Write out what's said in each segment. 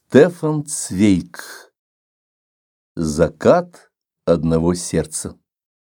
Стефан Цвейг. Закат одного сердца.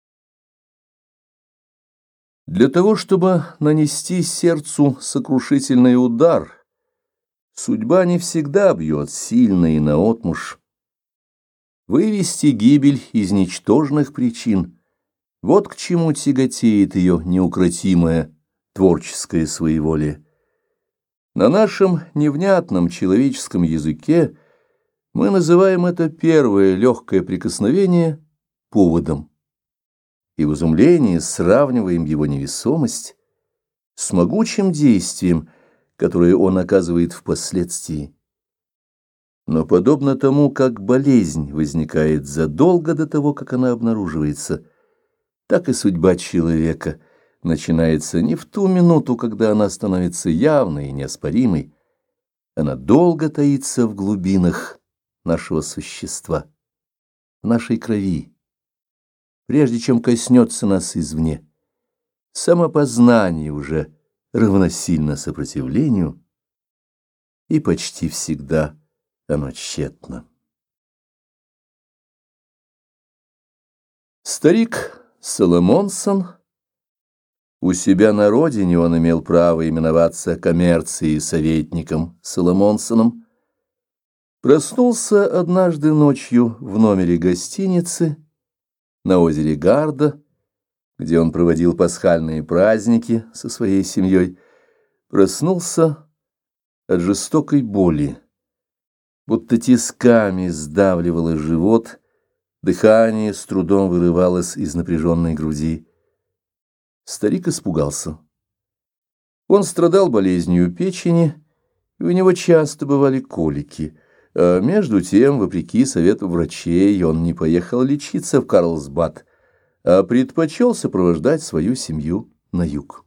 Для того, чтобы нанести сердцу сокрушительный удар, судьба не всегда бьет сильно и наотмашь. Вывести гибель из ничтожных причин — вот к чему тяготеет ее неукротимое творческое своеволие. На нашем невнятном человеческом языке мы называем это первое легкое прикосновение поводом, и в изумлении сравниваем его невесомость с могучим действием, которое он оказывает впоследствии. Но подобно тому, как болезнь возникает задолго до того, как она обнаруживается, так и судьба человека начинается не в ту минуту, когда она становится явной и неоспоримой. Она долго таится в глубинах нашего существа, в нашей крови, прежде чем коснется нас извне. Самопознание уже равносильно сопротивлению, и почти всегда оно тщетно. Старик Соломонсон. У себя на родине он имел право именоваться коммерцией советником Соломонсоном. Проснулся однажды ночью в номере гостиницы на озере Гарда, где он проводил пасхальные праздники со своей семьей. Проснулся от жестокой боли, будто тисками сдавливало живот, дыхание с трудом вырывалось из напряженной груди. Старик испугался. Он страдал болезнью печени, и у него часто бывали колики, а между тем, вопреки совету врачей, он не поехал лечиться в Карлсбад, а предпочел сопровождать свою семью на юг.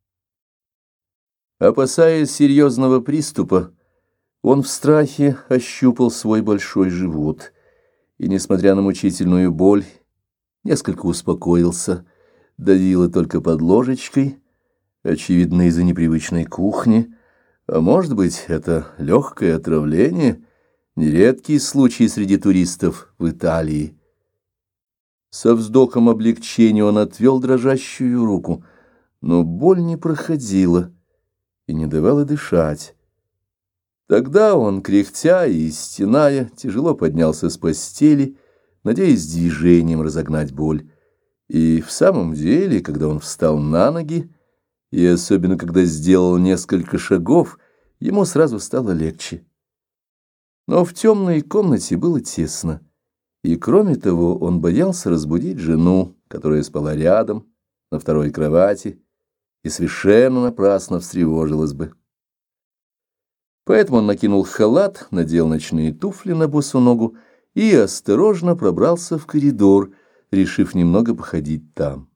Опасаясь серьезного приступа, он в страхе ощупал свой большой живот и, несмотря на мучительную боль, несколько успокоился. Давило только под ложечкой, очевидно, из-за непривычной кухни, а может быть, это легкое отравление, нередкий случай среди туристов в Италии. Со вздохом облегчения он отвел дрожащую руку, но боль не проходила и не давала дышать. Тогда он, кряхтя и стеная, тяжело поднялся с постели, надеясь движением разогнать боль. И в самом деле, когда он встал на ноги, и особенно когда сделал несколько шагов, ему сразу стало легче. Но в темной комнате было тесно, и кроме того он боялся разбудить жену, которая спала рядом, на второй кровати, и совершенно напрасно встревожилась бы. Поэтому он накинул халат, надел ночные туфли на босу ногу и осторожно пробрался в коридор, решив немного походить там.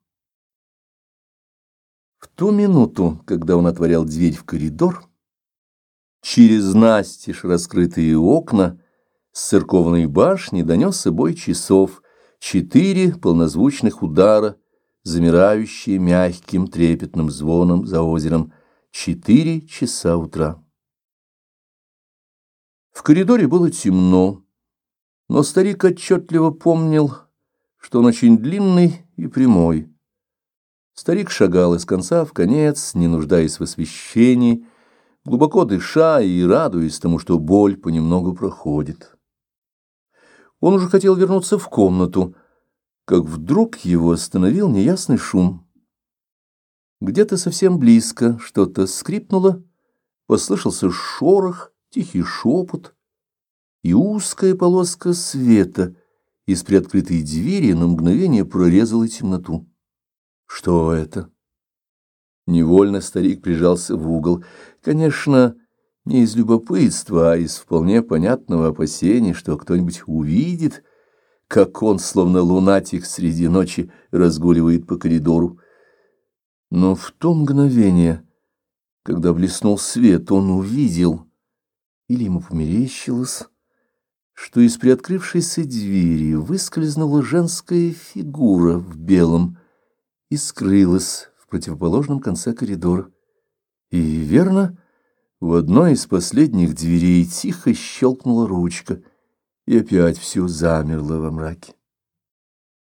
В ту минуту, когда он отворял дверь в коридор, через настежь раскрытые окна с церковной башни донесся бой часов, 4 полнозвучных удара, замирающие мягким трепетным звоном за озером, 4 часа утра. В коридоре было темно, но старик отчетливо помнил, что он очень длинный и прямой. Старик шагал из конца в конец, не нуждаясь в освещении, глубоко дыша и радуясь тому, что боль понемногу проходит. Он уже хотел вернуться в комнату, как вдруг его остановил неясный шум. Где-то совсем близко что-то скрипнуло, послышался шорох, тихий шепот, и узкая полоска света из приоткрытой двери на мгновение прорезала темноту. Что это? Невольно старик прижался в угол. Конечно, не из любопытства, а из вполне понятного опасения, что кто-нибудь увидит, как он, словно лунатик, среди ночи разгуливает по коридору. Но в то мгновение, когда блеснул свет, он увидел, или ему померещилось, что из приоткрывшейся двери выскользнула женская фигура в белом и скрылась в противоположном конце коридора. И, верно, В одной из последних дверей тихо щелкнула ручка, и опять все замерло во мраке.